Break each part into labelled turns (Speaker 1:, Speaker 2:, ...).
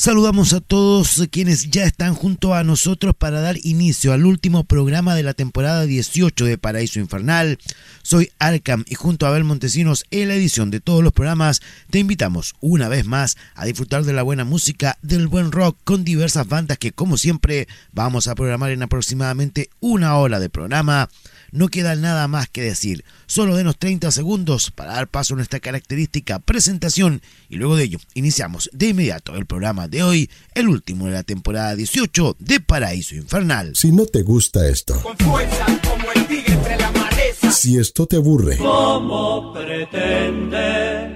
Speaker 1: Saludamos a todos quienes ya están junto a nosotros para dar inicio al último programa de la temporada 18 de Paraíso Infernal. Soy Arkham y junto a Abel Montesinos en la edición de todos los programas te invitamos una vez más a disfrutar de la buena música, del buen rock con diversas bandas que como siempre vamos a programar en aproximadamente una hora de programa. No queda nada más que decir, solo denos 30 segundos para dar paso a nuestra característica presentación y luego de ello iniciamos de inmediato el programa de hoy, el último de la temporada 18 de Paraíso Infernal.
Speaker 2: Si no te gusta esto,
Speaker 3: con fuerza como el tigre entre la maleza.
Speaker 2: Si esto te aburre,
Speaker 4: ¿cómo pretende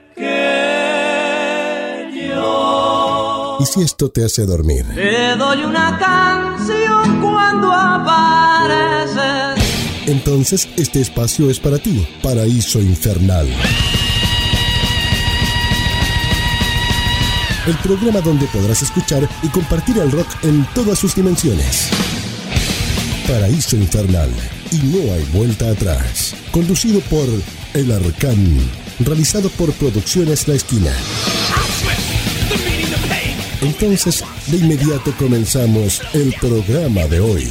Speaker 4: que yo?
Speaker 2: Y si esto te hace dormir,
Speaker 4: Te doy una canción cuando apareces.
Speaker 2: Entonces este espacio es para ti, Paraíso Infernal. El programa donde podrás escuchar y compartir el rock en todas sus dimensiones. Paraíso Infernal, y no hay vuelta atrás. Conducido por El Arcán, realizado por Producciones La Esquina. Entonces, de inmediato comenzamos el programa de hoy.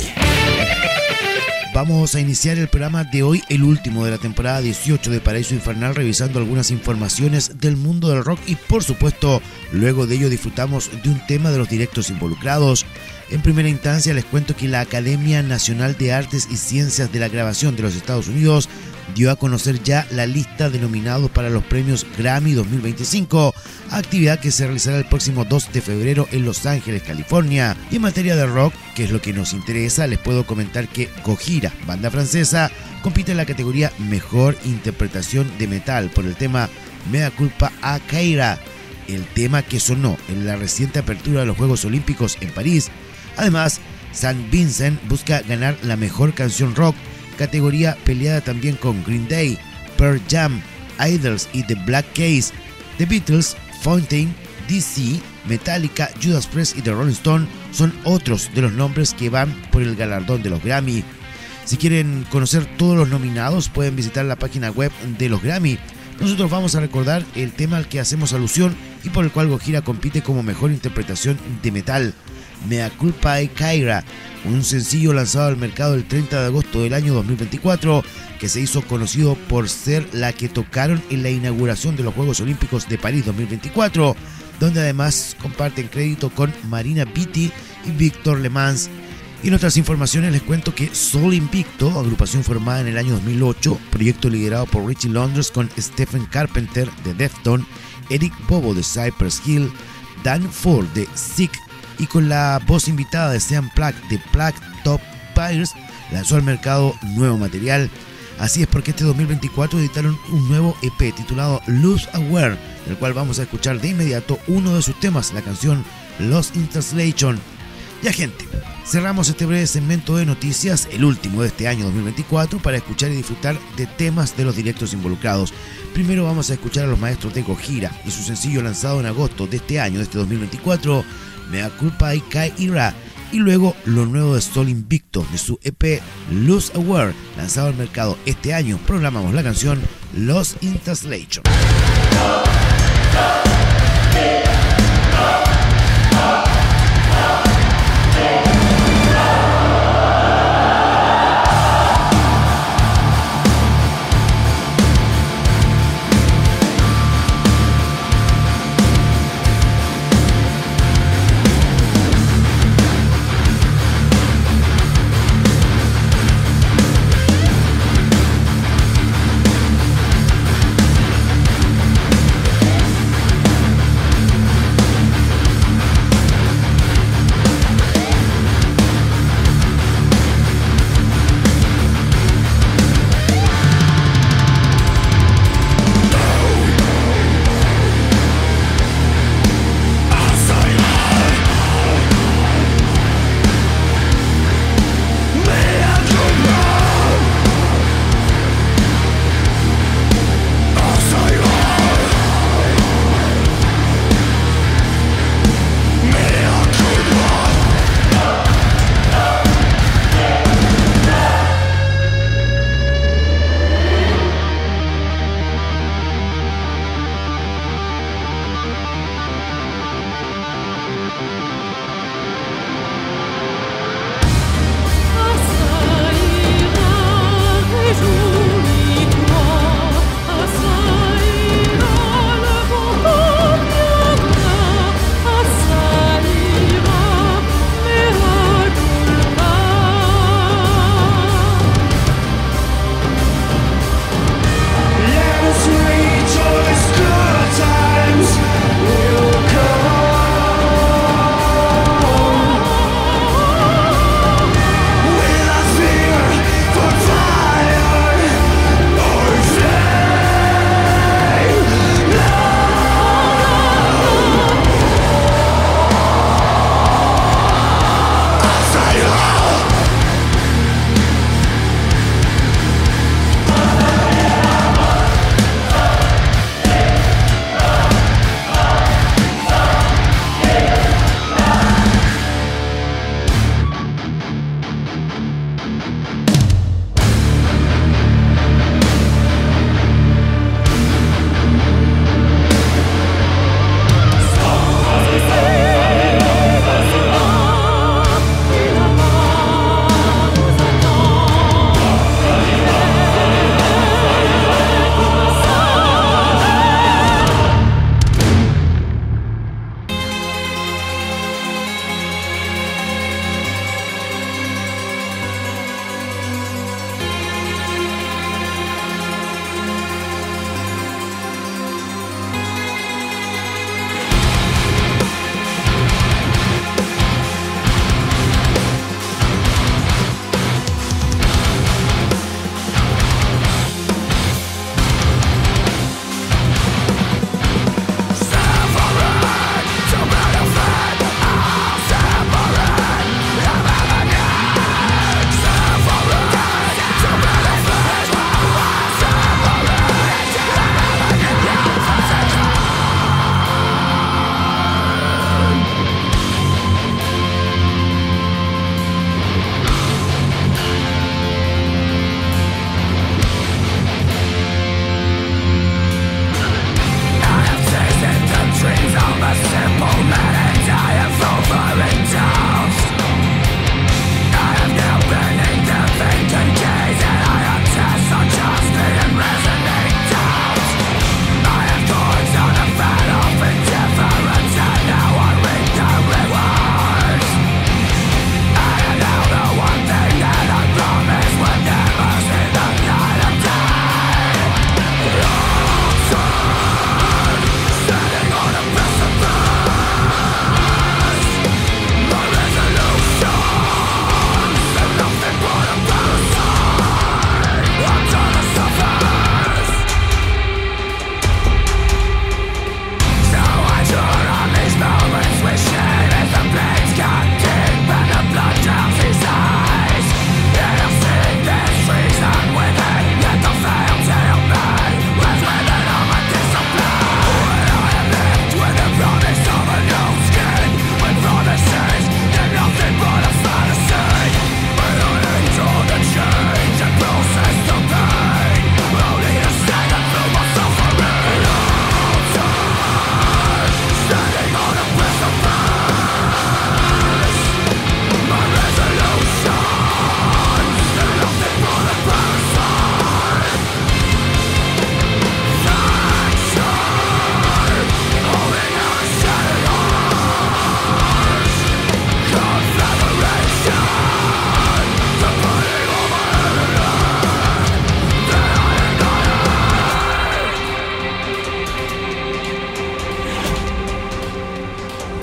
Speaker 1: Vamos a iniciar el programa de hoy, el último de la temporada 18 de Paraíso Infernal, revisando algunas informaciones del mundo del rock y por supuesto, luego de ello disfrutamos de un tema de los directos involucrados. En primera instancia les cuento que la Academia Nacional de Artes y Ciencias de la Grabación de los Estados Unidos dio a conocer ya la lista de nominados para los premios Grammy 2025, actividad que se realizará el próximo 2 de febrero en Los Ángeles, California. Y en materia de rock, que es lo que nos interesa, les puedo comentar que Gojira, banda francesa, compite en la categoría Mejor Interpretación de Metal por el tema Mea Culpa a Kaira, el tema que sonó en la reciente apertura de los Juegos Olímpicos en París. Además, Saint Vincent busca ganar la Mejor Canción Rock, categoría peleada también con Green Day, Pearl Jam, Idols y The Black Keys. The Beatles, Fountain, DC, Metallica, Judas Priest y The Rolling Stone son otros de los nombres que van por el galardón de los Grammy. Si quieren conocer todos los nominados pueden visitar la página web de los Grammy. Nosotros vamos a recordar el tema al que hacemos alusión y por el cual Gojira compite como Mejor Interpretación de Metal, Mea Culpa de Kaira, un sencillo lanzado al mercado el 30 de agosto del año 2024 que se hizo conocido por ser la que tocaron en la inauguración de los Juegos Olímpicos de París 2024, donde además comparten crédito con Marina Beatty y Víctor Le Mans. Y en otras informaciones les cuento que Soul Invicto, agrupación formada en el año 2008, proyecto liderado por Richie Londres con Stephen Carpenter de Deftones, Eric Bobo de Cypress Hill, Dan Ford de Sick y con la voz invitada de Sean Platt de Platt Top Pyres, lanzó al mercado nuevo material. Así es porque este 2024 editaron un nuevo EP titulado Lose Aware, del cual vamos a escuchar de inmediato uno de sus temas, la canción Lost in Translation. Ya gente, cerramos este breve segmento de noticias, el último de este año 2024, para escuchar y disfrutar de temas de los directos involucrados. Primero vamos a escuchar a los maestros de Gojira y su sencillo lanzado en agosto de este año, de este 2024, Mea Culpa y Kaira, y luego lo nuevo de Soul Invicto de su EP Lose Aware, lanzado al mercado este año. Programamos la canción Lost in Translation.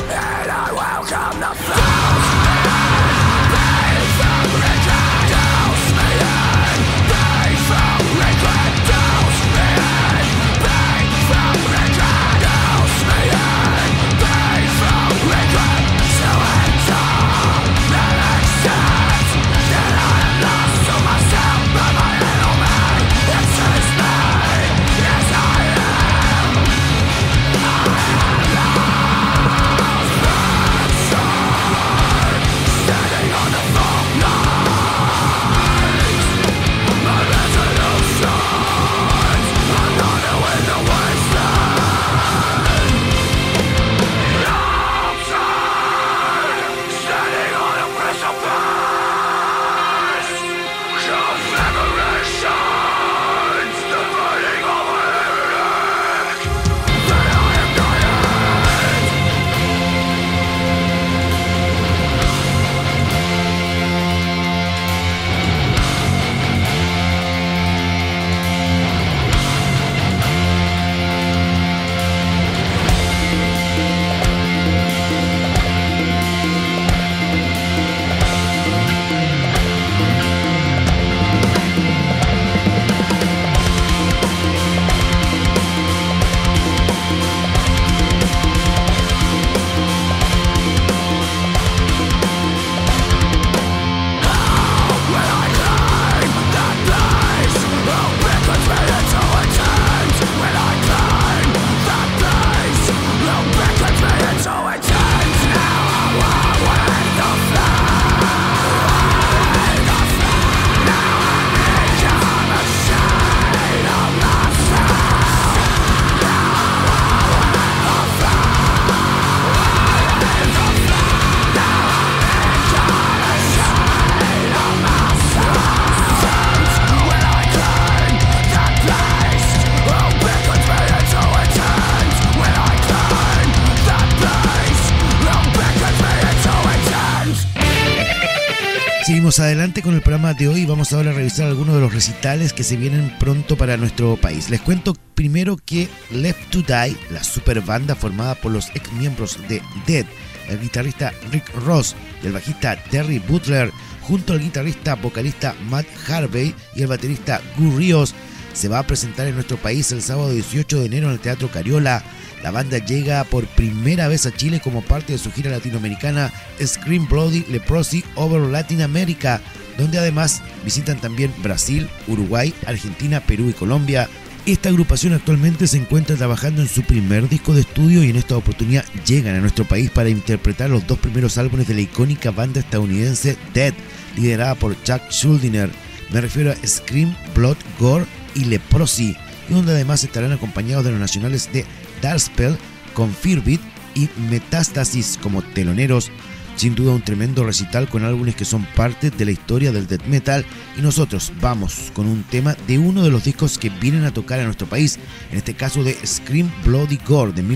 Speaker 1: Seguimos adelante con el programa de hoy y vamos ahora a revisar algunos de los recitales que se vienen pronto para nuestro país. Les cuento primero que Left to Die, la super banda formada por los ex miembros de Dead, el guitarrista Rick Ross y el bajista Terry Butler, junto al guitarrista vocalista Matt Harvey y el baterista Gu Rios, se va a presentar en nuestro país el sábado 18 de enero en el Teatro Cariola. La banda llega por primera vez a Chile como parte de su gira latinoamericana Scream Bloody Leprosy Over Latin America, donde además visitan también Brasil, Uruguay, Argentina, Perú y Colombia. Esta agrupación actualmente se encuentra trabajando en su primer disco de estudio y en esta oportunidad llegan a nuestro país para interpretar los dos primeros álbumes de la icónica banda estadounidense Dead, liderada por Chuck Schuldiner. Me refiero a Scream, Blood, Gore y Leprosy, y donde además estarán acompañados de los nacionales de Darkspell, con Fearbit y Metastasis como teloneros. Sin duda un tremendo recital con álbumes que son parte de la historia del death metal, y nosotros vamos con un tema de uno de los discos que vienen a tocar a nuestro país, en este caso de Scream Bloody Gore de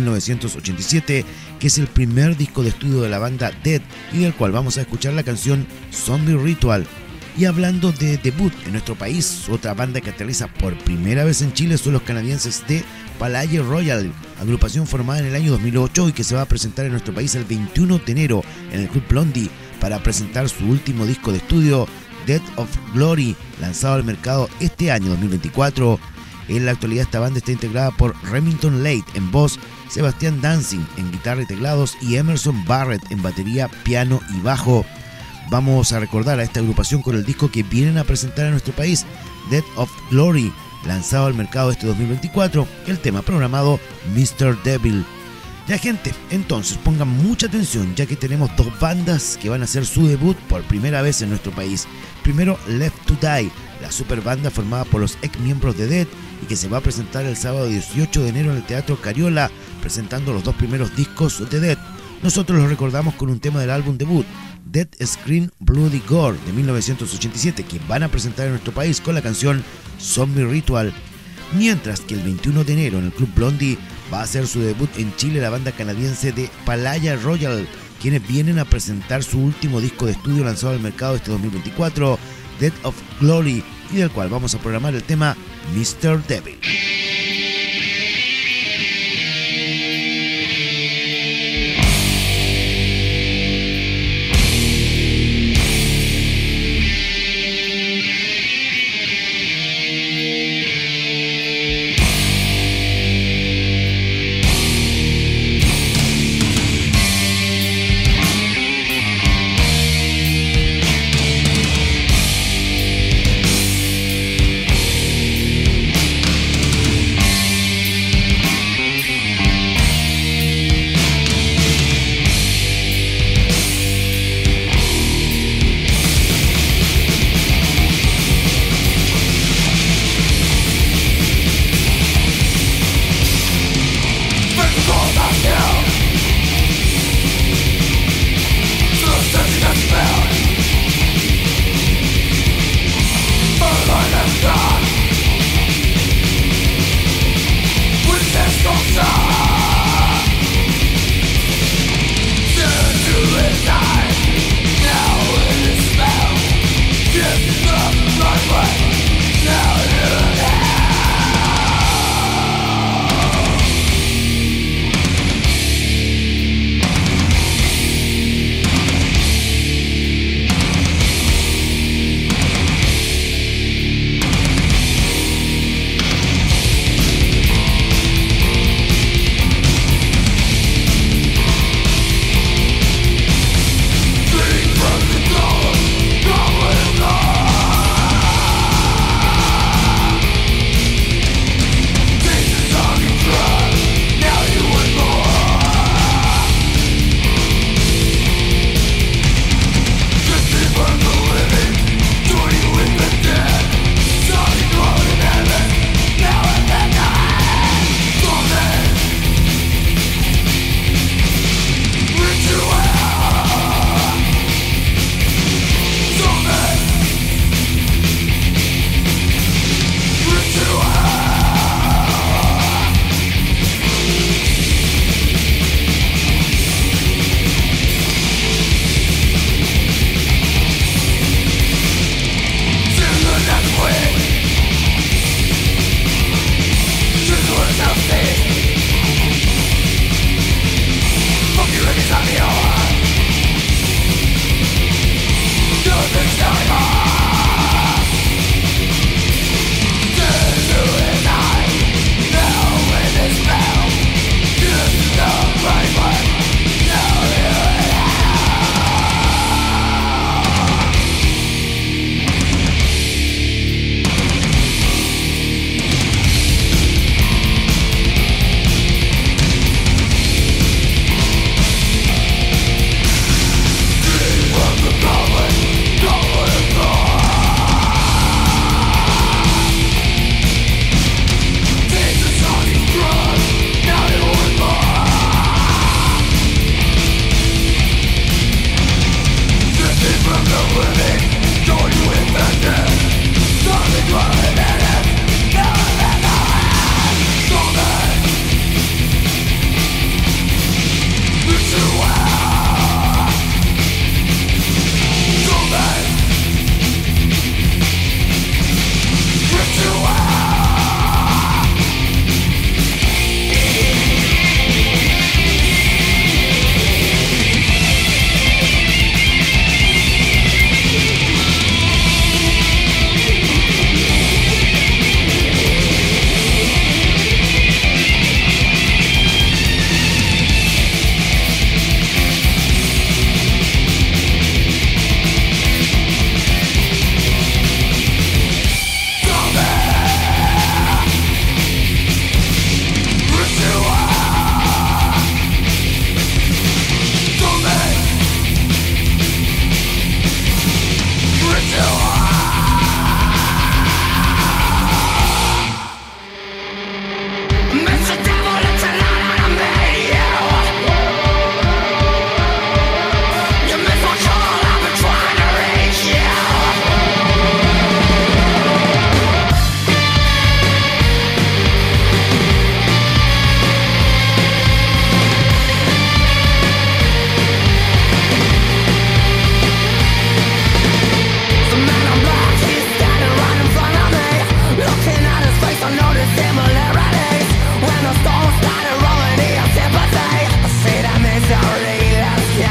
Speaker 1: 1987, que es el primer disco de estudio de la banda Dead y del cual vamos a escuchar la canción Zombie Ritual. Y hablando de debut en nuestro país, otra banda que aterriza por primera vez en Chile son los canadienses de Palaye Royal, agrupación formada en el año 2008 y que se va a presentar en nuestro país el 21 de enero en el Club Blondie para presentar su último disco de estudio, Death of Glory, lanzado al mercado este año 2024. En la actualidad esta banda está integrada por Remington Late en voz, Sebastián Dancing en guitarra y teclados y Emerson Barrett en batería, piano y bajo. Vamos a recordar a esta agrupación con el disco que vienen a presentar a nuestro país, Death of Glory, lanzado al mercado este 2024, el tema programado Mr. Devil. Ya gente, entonces pongan mucha atención ya que tenemos dos bandas que van a hacer su debut por primera vez en nuestro país. Primero Left to Die, la super banda formada por los ex miembros de Dead y que se va a presentar el sábado 18 de enero en el Teatro Cariola, presentando los dos primeros discos de Dead. Nosotros los recordamos con un tema del álbum debut, Dead Scream Bloody Gore de 1987, que van a presentar en nuestro país con la canción Zombie Ritual. Mientras que el 21 de enero en el Club Blondie va a hacer su debut en Chile la banda canadiense de Palaye Royal, quienes vienen a presentar su último disco de estudio lanzado al mercado este 2024, Death of Glory, y del cual vamos a programar el tema Mr. Devil.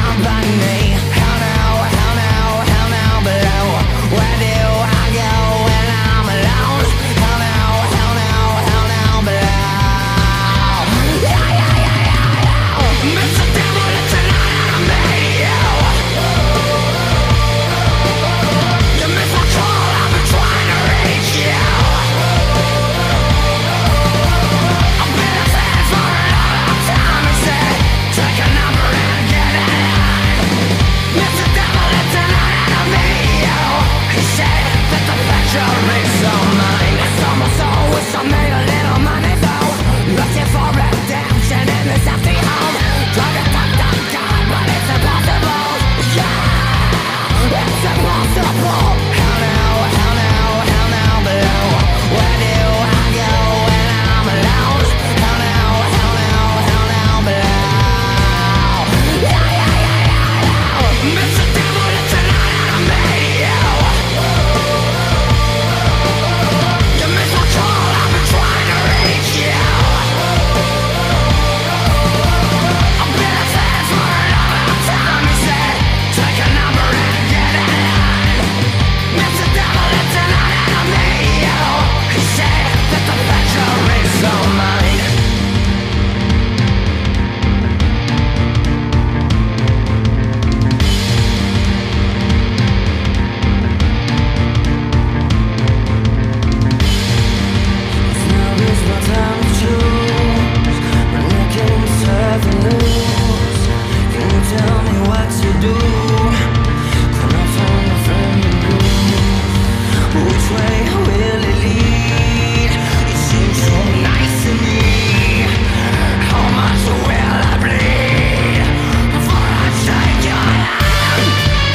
Speaker 5: company. Hell no, hell no, hell no below. Where do I go when I'm alone? Hell no, hell no, hell no below. Yeah, yeah, yeah, yeah, yeah. Mr. Devil, it's an enemy. You miss my call, I've been trying to reach you. I've been a fan for a long time and said, take a number and get it in. Mr. Devil, it's an enemy. He said that the picture is so mine. It's almost always I made a little money though. Looking for redemption in this empty home. Trying to talk to God, but it's impossible. Yeah, it's impossible. Hell no, hell no, hell no below. Where do I go when I'm alone? Hell no, hell no, hell no below. Yeah, yeah, yeah, yeah, yeah. Mr. Devil, it's an enemy. You miss my call, I've been trying to reach you. I've been a fan for a long time. He said, take a number and get it in. Mr. Devil, it's an enemy. He said that the picture is all mine. Now is my time to choose. When you can serve the news, can you tell me what to do? Can I find a friend in you? Which way will it lead? It seems so nice to me. How much will I bleed before I take your hand?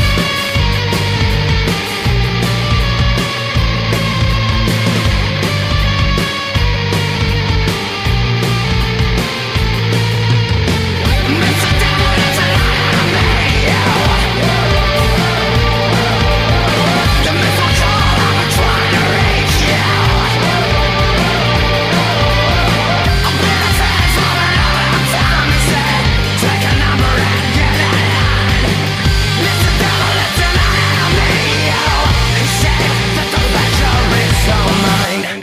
Speaker 5: Mr. Devil, it's an enemy. You miss my call, I've been trying to reach you. I've been a fan for a long time. He said, take a number and get it in. Mr. Devil, it's an enemy. He said that the pleasure is all mine.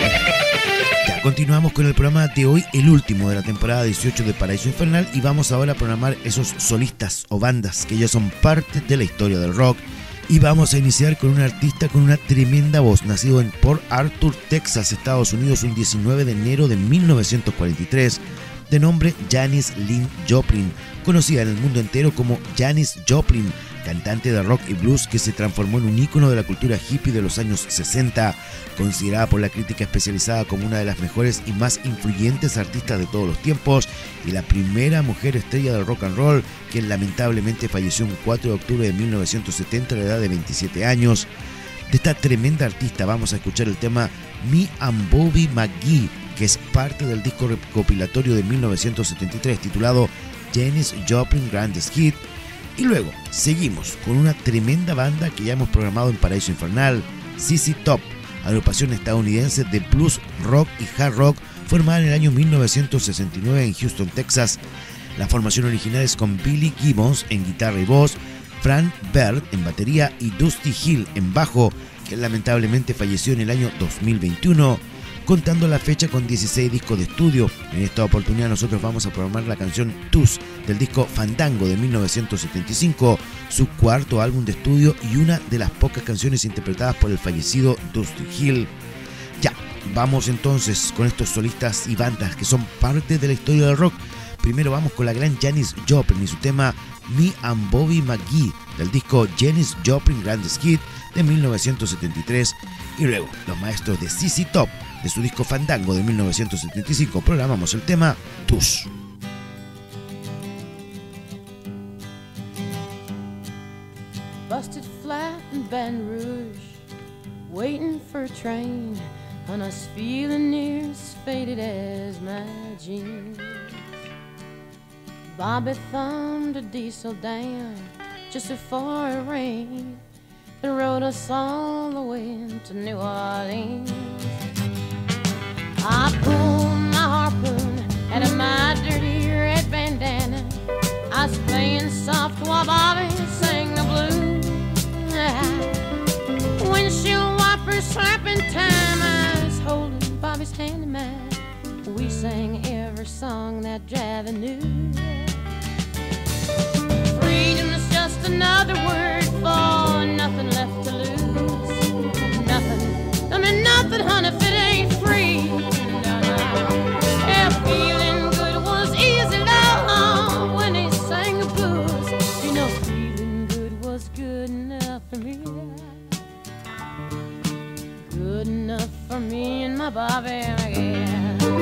Speaker 1: Ya continuamos con el programa de hoy, el último de la temporada 18 de Paraíso Infernal, y vamos ahora a programar esos solistas o bandas que ya son parte de la historia del rock. Y vamos a iniciar con un artista con una tremenda voz, nacido en Port Arthur, Texas, Estados Unidos, un 19 de enero de 1943, de nombre Janis Lyn Joplin, conocida en el mundo entero como Janis Joplin, cantante de rock y blues que se transformó en un ícono de la cultura hippie de los años 60, considerada por la crítica especializada como una de las mejores y más influyentes artistas de todos los tiempos y la primera mujer estrella del rock and roll, quien lamentablemente falleció un 4 de octubre de 1970 a la edad de 27 años. De esta tremenda artista vamos a escuchar el tema Me and Bobby McGee, que es parte del disco recopilatorio de 1973 titulado Janis Joplin Greatest Hits. Y luego seguimos con una tremenda banda que ya hemos programado en Paraíso Infernal, ZZ Top, agrupación estadounidense de blues, rock y hard rock formada en el año 1969 en Houston, Texas. La formación original es con Billy Gibbons en guitarra y voz, Frank Bird en batería y Dusty Hill en bajo, que lamentablemente falleció en el año 2021, contando la fecha con 16 discos de estudio. En esta oportunidad nosotros vamos a programar la canción Tuss del disco Fandango de 1975, su cuarto álbum de estudio y una de las pocas canciones interpretadas por el fallecido Dusty Hill. Ya, vamos entonces con estos solistas y bandas que son parte de la historia del rock. Primero vamos con la gran Janis Joplin y su tema Me and Bobby McGee del disco Janis Joplin Greatest Hits de 1973, y luego los maestros de ZZ Top de su disco Fandango de 1975 programamos el tema Tuss.
Speaker 6: Busted flat in Baton Rouge, waiting for a train, and I was feeling near as faded as my jeans. Bobby thumbed a diesel down just before it rained and rode us all the way to New Orleans. I pulled my harpoon out of my dirty red bandana. I was playing soft while Bobby sang the blues. Windshield wipers slapping time, I was holding Bobby's hand in mine. We sang every song that Javi knew. Freedom is just another word for nothing left to lose. Nothing, I mean nothing, honey, if it ain't free. Yeah, feeling good was easy, love, when he sang the blues. You know, feeling good was good enough for me. Good enough for me and my Bobby, yeah.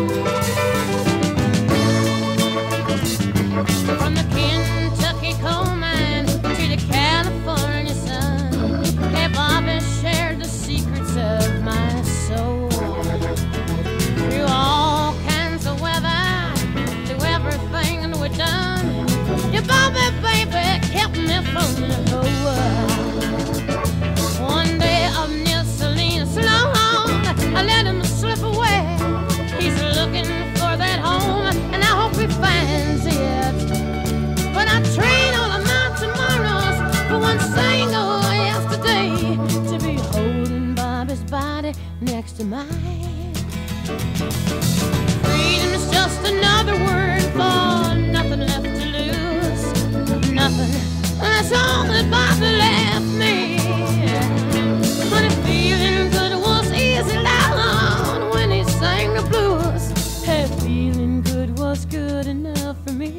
Speaker 6: From the Kentucky coal mine to the California sun, hey, Bobby shared the secrets of my soul. Through all kinds of weather, through everything we've done, your Bobby, baby, kept me from the whole world. One day up near Salinas, long, I let him slip away. He's looking for that home, and I hope he finds it. But I trade all of my tomorrows for one single yesterday, to be holding Bobby's body next to mine. Freedom is just another word for nothing left to lose. Nothing, that's all that Bobby left me. But if feeling good was easy, loud when he sang the blues, hey, feeling good was good enough for me.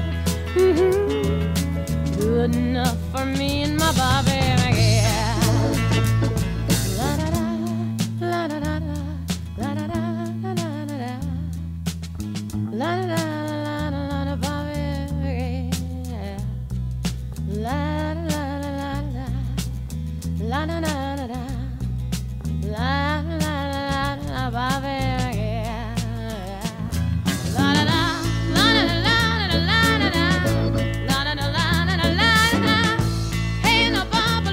Speaker 6: Good enough for me and my Bobby, yeah. La da da, la da da da, la da da da da da, la da da la da Bobby, yeah. La da da la da, la da da da da, la da da Bobby, yeah. La da da, la da da la da la da da. La da da la da da la da. Hey, no Bobby,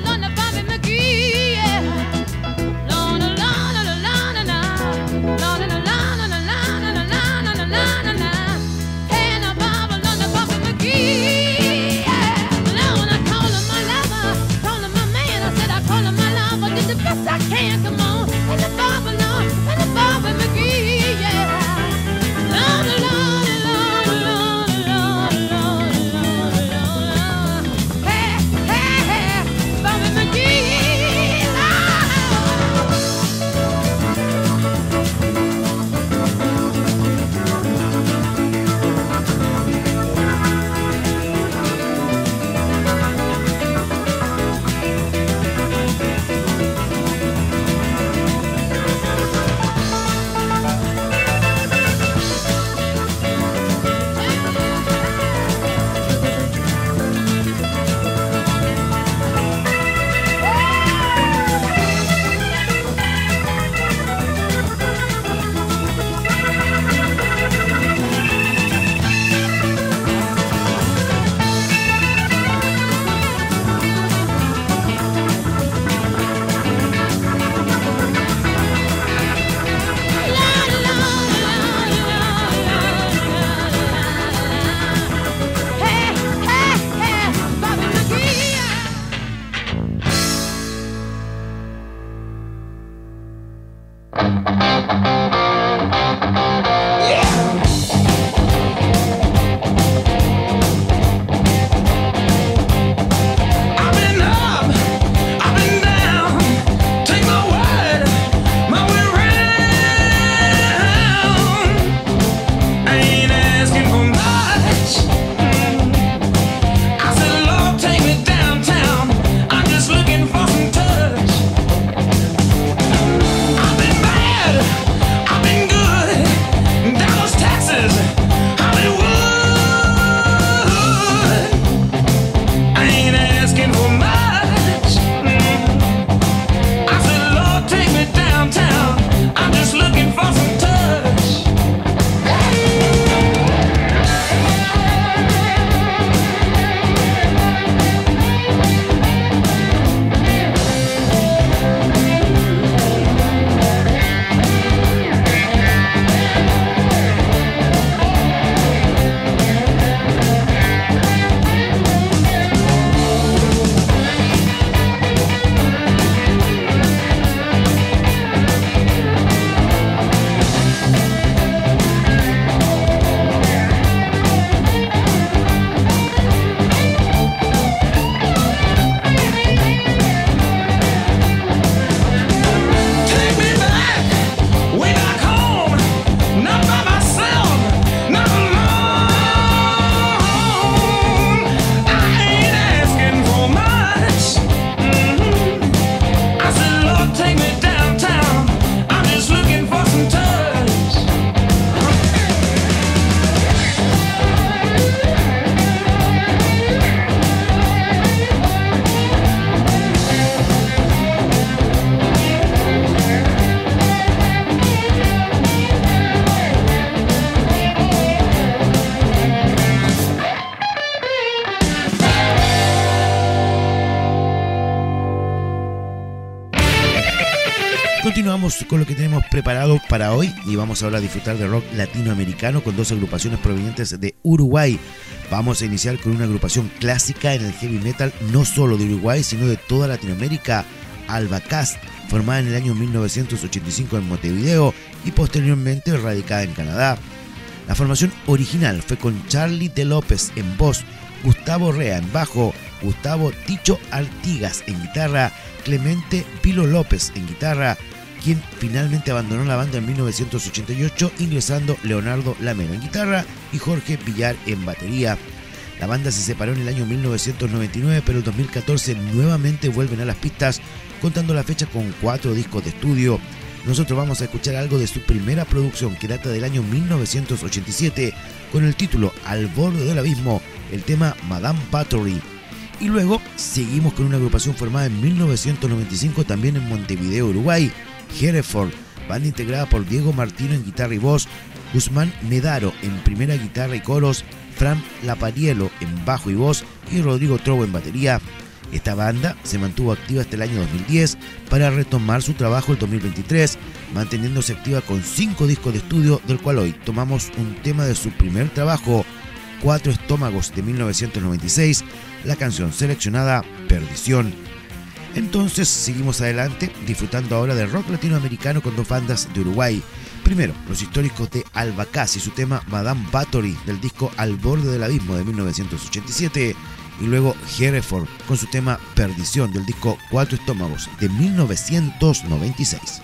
Speaker 1: Continuamos con lo que tenemos preparado para hoy y vamos ahora a disfrutar de rock latinoamericano con dos agrupaciones provenientes de Uruguay. Vamos a iniciar con una agrupación clásica en el heavy metal, no solo de Uruguay, sino de toda Latinoamérica, Albacast, formada en el año 1985 en Montevideo y posteriormente radicada en Canadá. La formación original fue con Charlie de López en voz, Gustavo Rea en bajo, Gustavo Ticho Artigas en guitarra, Clemente Pilo López en guitarra, quien finalmente abandonó la banda en 1988, ingresando Leonardo Lamela en guitarra y Jorge Villar en batería. La banda se separó en el año 1999, pero en 2014 nuevamente vuelven a las pistas, contando la fecha con 4 discos de estudio. Nosotros vamos a escuchar algo de su primera producción, que data del año 1987, con el título Al borde del abismo, el tema Madame Battery. Y luego seguimos con una agrupación formada en 1995 también en Montevideo, Uruguay, Hereford, banda integrada por Diego Martino en guitarra y voz, Guzmán Medaro en primera guitarra y coros, Fran Lapariello en bajo y voz y Rodrigo Trobo en batería. Esta banda se mantuvo activa hasta el año 2010 para retomar su trabajo el 2023, manteniéndose activa con 5 discos de estudio, del cual hoy tomamos un tema de su primer trabajo, 4 estómagos de 1996, la canción seleccionada Perdición. Entonces seguimos adelante disfrutando ahora del rock latinoamericano con 2 bandas de Uruguay. Primero, los históricos de Albacast y su tema Madame Battery del disco Al borde del abismo de 1987, y luego Hereford con su tema Perdición del disco 4 estómagos de 1996.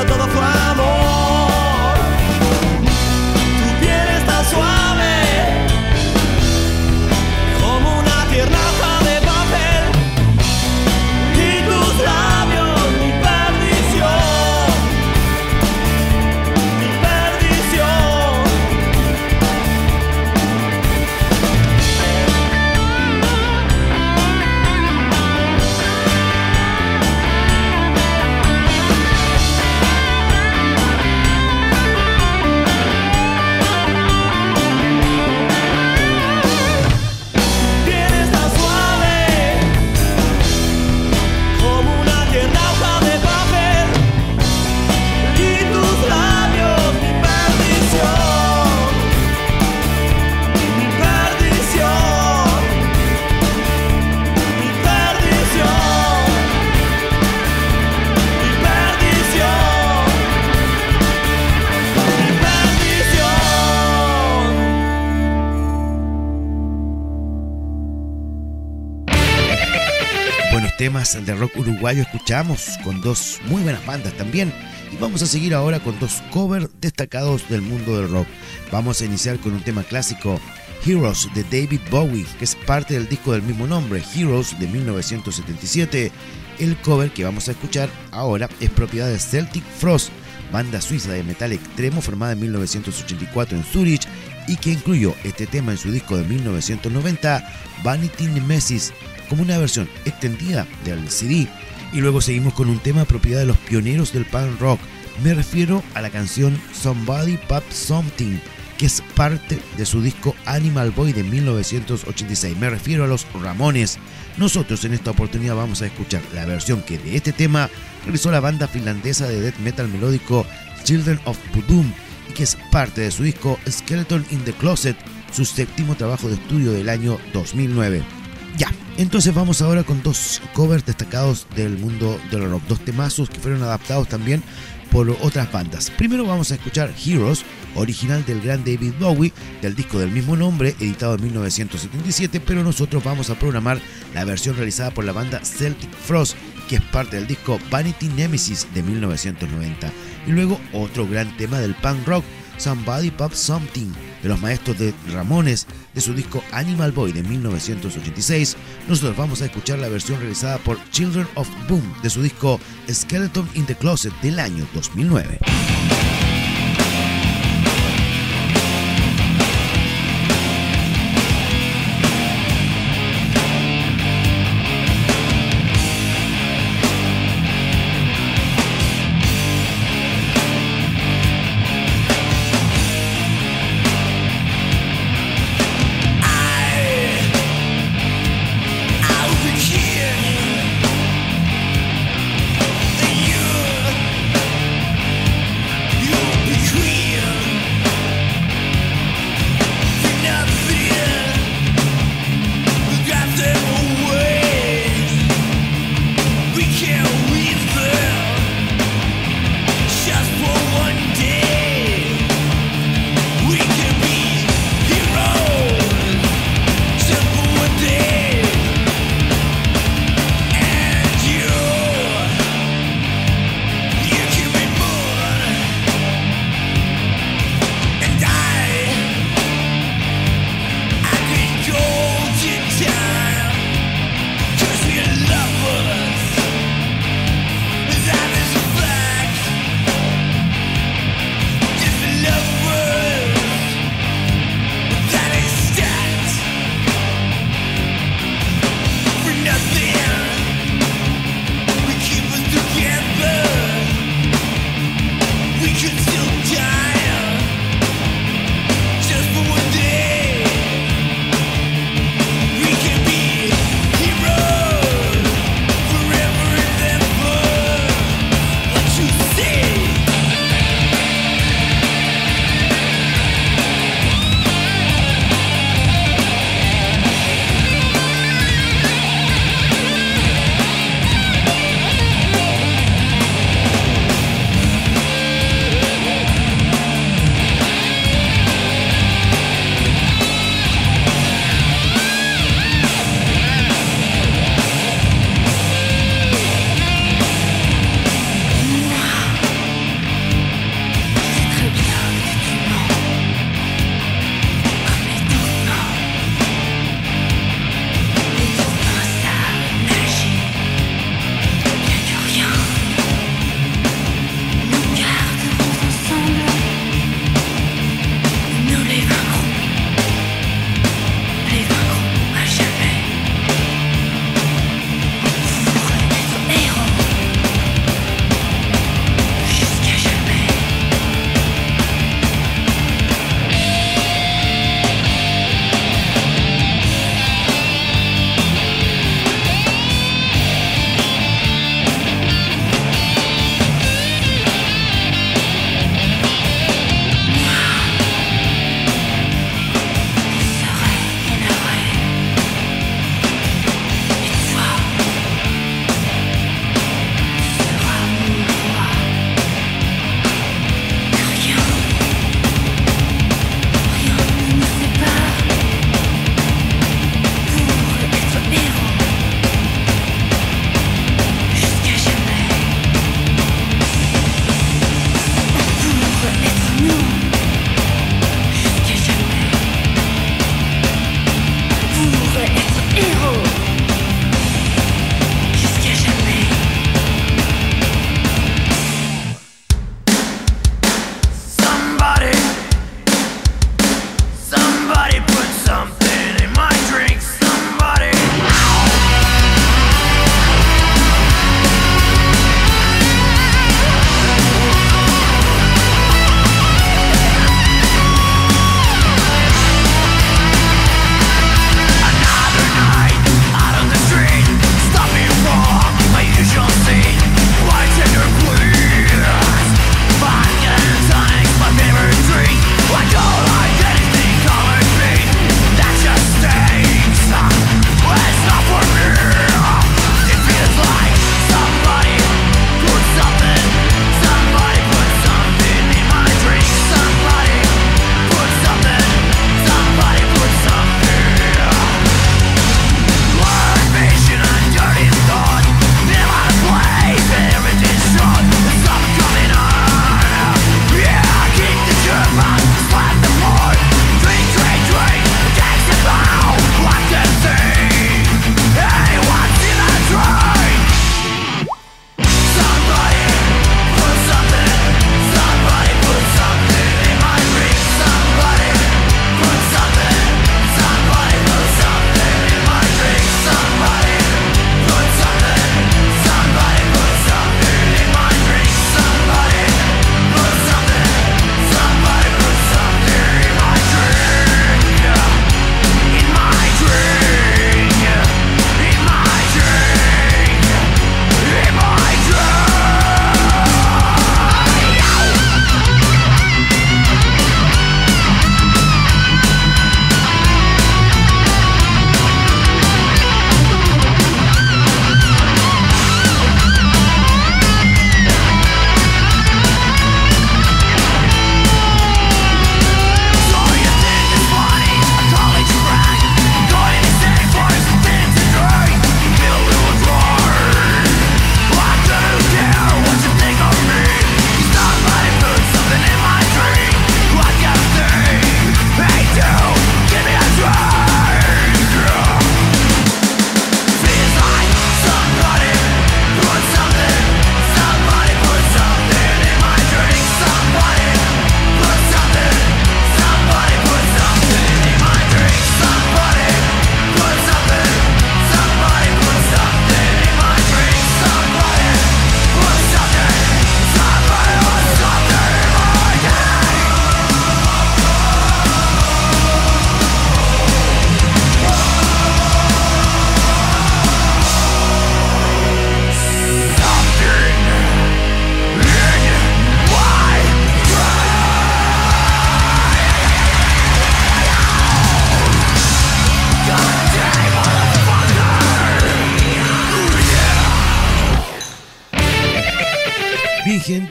Speaker 7: cuando todo fue amor. Tu piel está suave como una tierna hoja de papel y tus labios mi perdición, mi perdición.
Speaker 1: Temas de rock uruguayo escuchamos con dos muy buenas bandas también, y vamos a seguir ahora con dos covers destacados del mundo del rock. Vamos a iniciar con un tema clásico, Heroes de David Bowie, que es parte del disco del mismo nombre, Heroes de 1977. El cover que vamos a escuchar ahora es propiedad de Celtic Frost, banda suiza de metal extremo formada en 1984 en Zurich y que incluyó este tema en su disco de 1990, Vanity Nemesis, como una versión extendida del CD. Y luego seguimos con un tema propiedad de los pioneros del punk rock. Me refiero a la canción Somebody Pop Something, que es parte de su disco Animal Boy de 1986. Me refiero a los Ramones. Nosotros en esta oportunidad vamos a escuchar la versión que de este tema realizó la banda finlandesa de death metal melódico Children of Bodom, y que es parte de su disco Skeleton in the Closet, su séptimo trabajo de estudio del año 2009. Ya, entonces vamos ahora con dos covers destacados del mundo del rock, dos temazos que fueron adaptados también por otras bandas. Primero vamos a escuchar Heroes, original del gran David Bowie, del disco del mismo nombre, editado en 1977, pero nosotros vamos a programar la versión realizada por la banda Celtic Frost, que es parte del disco Vanity Nemesis de 1990. Y luego otro gran tema del punk rock, Somebody Pop Something, de los maestros de Ramones, de su disco Animal Boy de 1986. Nosotros vamos a escuchar la versión realizada por Children of Boom de su disco Skeleton in the Closet del año 2009.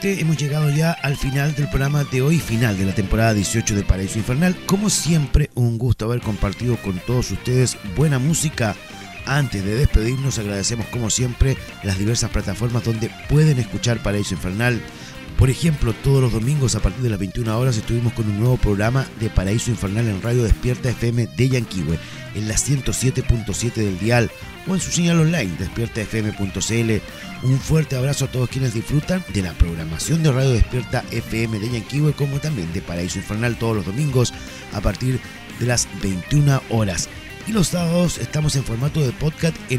Speaker 1: gente, hemos llegado ya al final del programa de hoy, final de la temporada 18 de Paraíso Infernal. Como siempre, un gusto haber compartido con todos ustedes buena música. Antes de despedirnos, agradecemos como siempre las diversas plataformas donde pueden escuchar Paraíso Infernal. Por ejemplo, todos los domingos a partir de las 21 horas estuvimos con un nuevo programa de Paraíso Infernal en Radio Despierta FM de Yanquihue, en la 107.7 del dial o en su señal online despiertafm.cl. Un fuerte abrazo a todos quienes disfrutan de la programación de Radio Despierta FM de Yanquihue, como también de Paraíso Infernal todos los domingos a partir de las 21 horas. Y los sábados estamos en formato de podcast en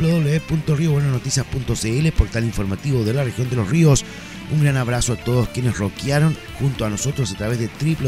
Speaker 1: www.riobuenasnoticias.cl, portal informativo de la región de los ríos. Un gran abrazo a todos quienes rockearon junto a nosotros a través de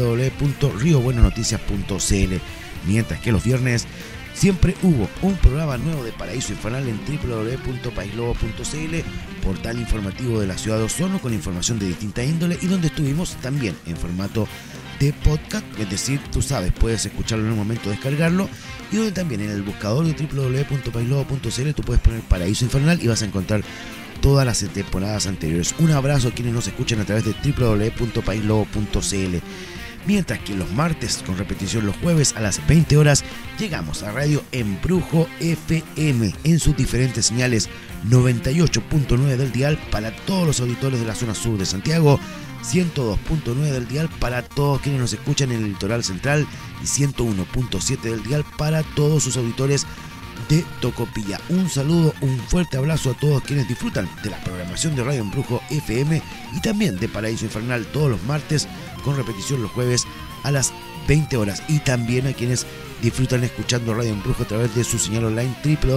Speaker 1: www.riobuenasnoticias.cl. Mientras que los viernes siempre hubo un programa nuevo de Paraíso Infernal en www.paislobo.cl, portal informativo de la ciudad de Osorno con información de distinta índole y donde estuvimos también en formato de podcast, es decir, tú sabes, puedes escucharlo en un momento, descargarlo, y donde también en el buscador de www.paislobo.cl tú puedes poner Paraíso Infernal y vas a encontrar todas las temporadas anteriores. Un abrazo a quienes nos escuchan a través de www.paislobo.cl. Mientras que los martes, con repetición los jueves a las 20 horas, llegamos a Radio Embrujo FM en sus diferentes señales, 98.9 del dial para todos los auditores de la zona sur de Santiago, 102.9 del dial para todos quienes nos escuchan en el litoral central y 101.7 del dial para todos sus auditores de Tocopilla. Un saludo, un fuerte abrazo a todos quienes disfrutan de la programación de Radio Embrujo FM y también de Paraíso Infernal todos los martes, con repetición los jueves a las 20 horas, y también a quienes disfrutan escuchando Radio Embrujo a través de su señal online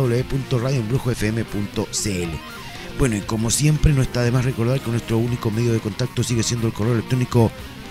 Speaker 1: www.radioembrujofm.cl. Bueno, y como siempre no está de más recordar que nuestro único medio de contacto sigue siendo el correo electrónico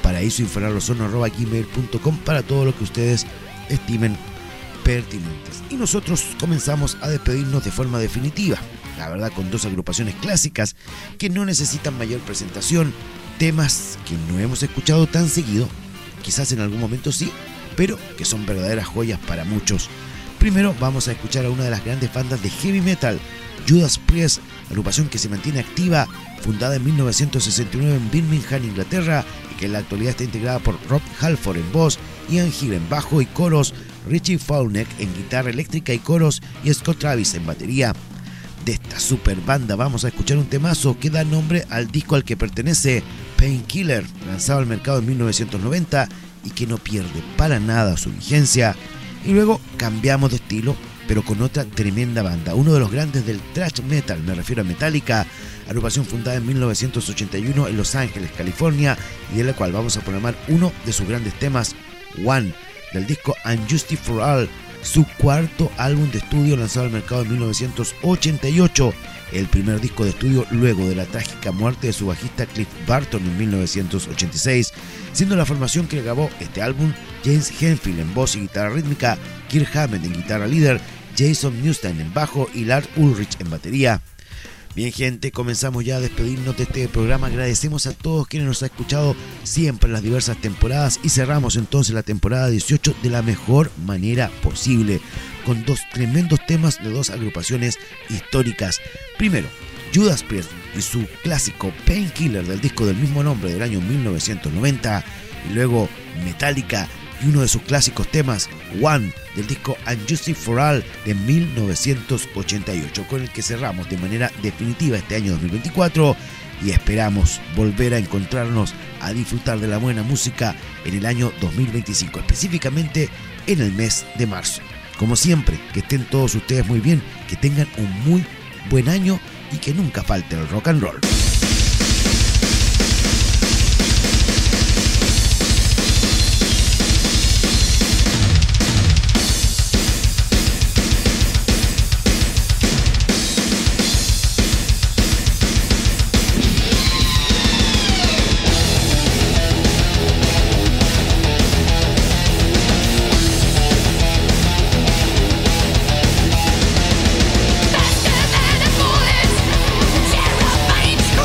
Speaker 1: paraísoinfernalosorno@gmail.com para todo lo que ustedes estimen pertinentes. Y nosotros comenzamos a despedirnos de forma definitiva, la verdad, con dos agrupaciones clásicas que no necesitan mayor presentación, temas que no hemos escuchado tan seguido, quizás en algún momento sí, pero que son verdaderas joyas para muchos. Primero vamos a escuchar a una de las grandes bandas de heavy metal, Judas Priest, agrupación que se mantiene activa, fundada en 1969 en Birmingham, Inglaterra, y que en la actualidad está integrada por Rob Halford en voz, Ian Hill en bajo y coros, Richie Fauneck en guitarra eléctrica y coros y Scott Travis en batería. De esta super banda vamos a escuchar un temazo que da nombre al disco al que pertenece, Painkiller, lanzado al mercado en 1990 y que no pierde para nada su vigencia. Y luego cambiamos de estilo, pero con otra tremenda banda, uno de los grandes del thrash metal, me refiero a Metallica, agrupación fundada en 1981 en Los Ángeles, California, y de la cual vamos a programar uno de sus grandes temas, One, del disco Unjustice for All, su cuarto álbum de estudio lanzado al mercado en 1988, el primer disco de estudio luego de la trágica muerte de su bajista Cliff Burton en 1986, siendo la formación que grabó este álbum James Hetfield en voz y guitarra rítmica, Kirk Hammett en guitarra líder, Jason Newsted en bajo y Lars Ulrich en batería. Bien, gente, comenzamos ya a despedirnos de este programa. Agradecemos a todos quienes nos han escuchado siempre en las diversas temporadas y cerramos entonces la temporada 18 de la mejor manera posible, con dos tremendos temas de dos agrupaciones históricas. Primero, Judas Priest y su clásico Painkiller del disco del mismo nombre del año 1990, y luego Metallica y uno de sus clásicos temas, One, del disco Unjustice for All de 1988, con el que cerramos de manera definitiva este año 2024 y esperamos volver a encontrarnos a disfrutar de la buena música en el año 2025, específicamente en el mes de marzo. Como siempre, que estén todos ustedes muy bien, que tengan un muy buen año y que nunca falte el rock and roll.
Speaker 5: Faster than a bullet, terrifying scream.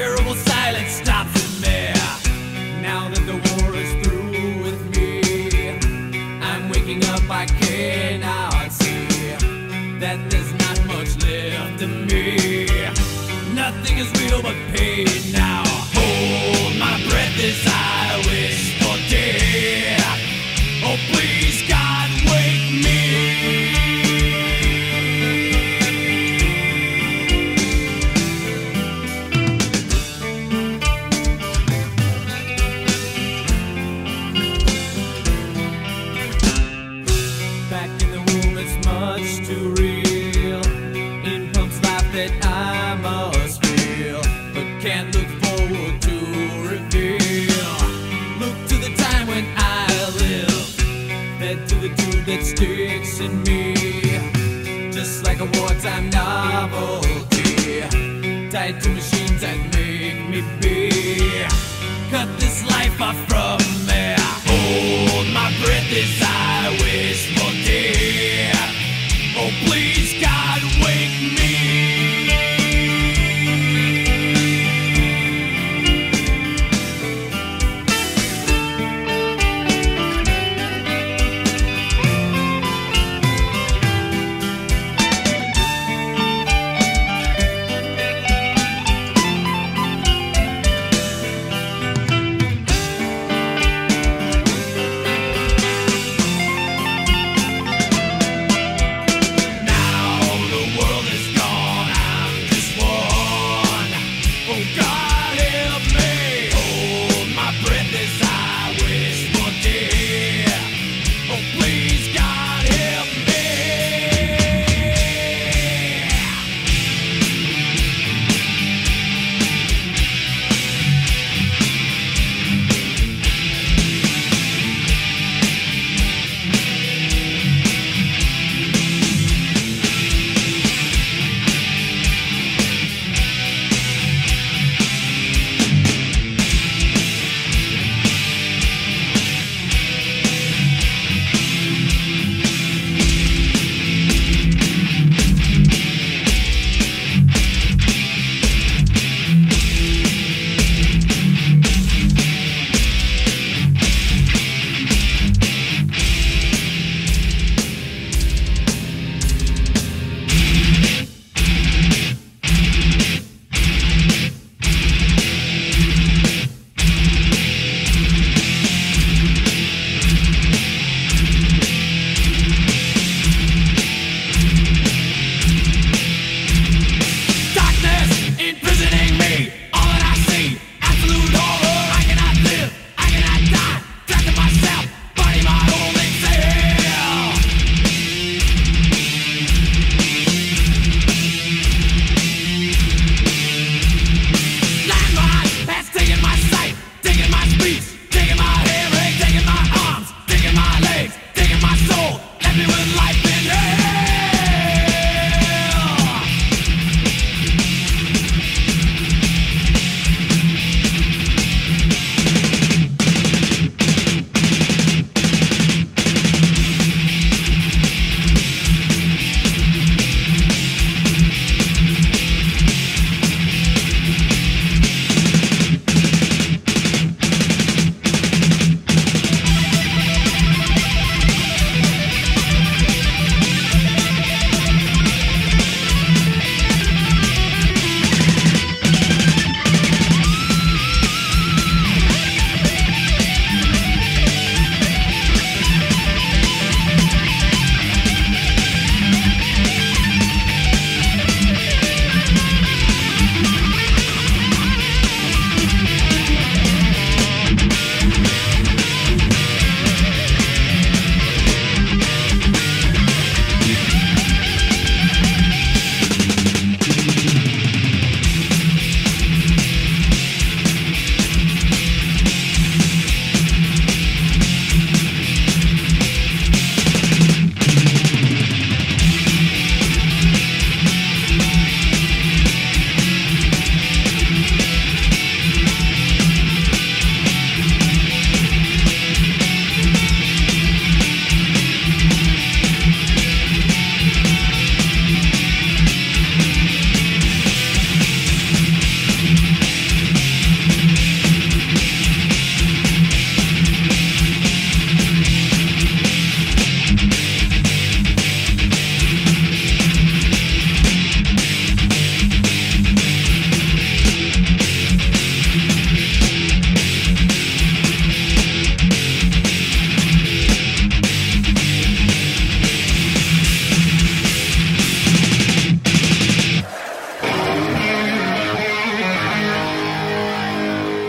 Speaker 7: terrible silence stops in there. Now that the war is through with me, I'm waking up, I cannot see that there's not much left of me. Nothing is real but pain now. Hold my breath as I wish for death. Oh please God, wake me. Back in the womb, it's much too real. In Pump's life that I must feel, but can't look forward to reveal. Look to the time when I live, fed to the tube that sticks in me, just like a wartime novelty, tied to machines that make me be. Cut this life off from me. Hold my breath as I wish for death. Oh please God, wake me.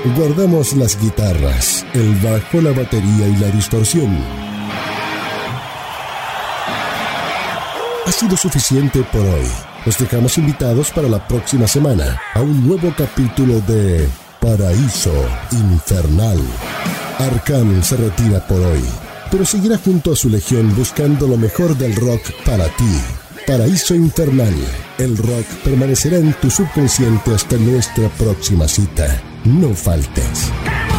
Speaker 2: Guardamos las guitarras, el bajo, la batería y la distorsión. Ha sido suficiente por hoy. Los dejamos invitados para la próxima semana a un nuevo capítulo de Paraíso Infernal. Arkham se retira por hoy, pero seguirá junto a su legión buscando lo mejor del rock para ti. Paraíso Infernal. El rock permanecerá en tu subconsciente hasta nuestra próxima cita. No faltes.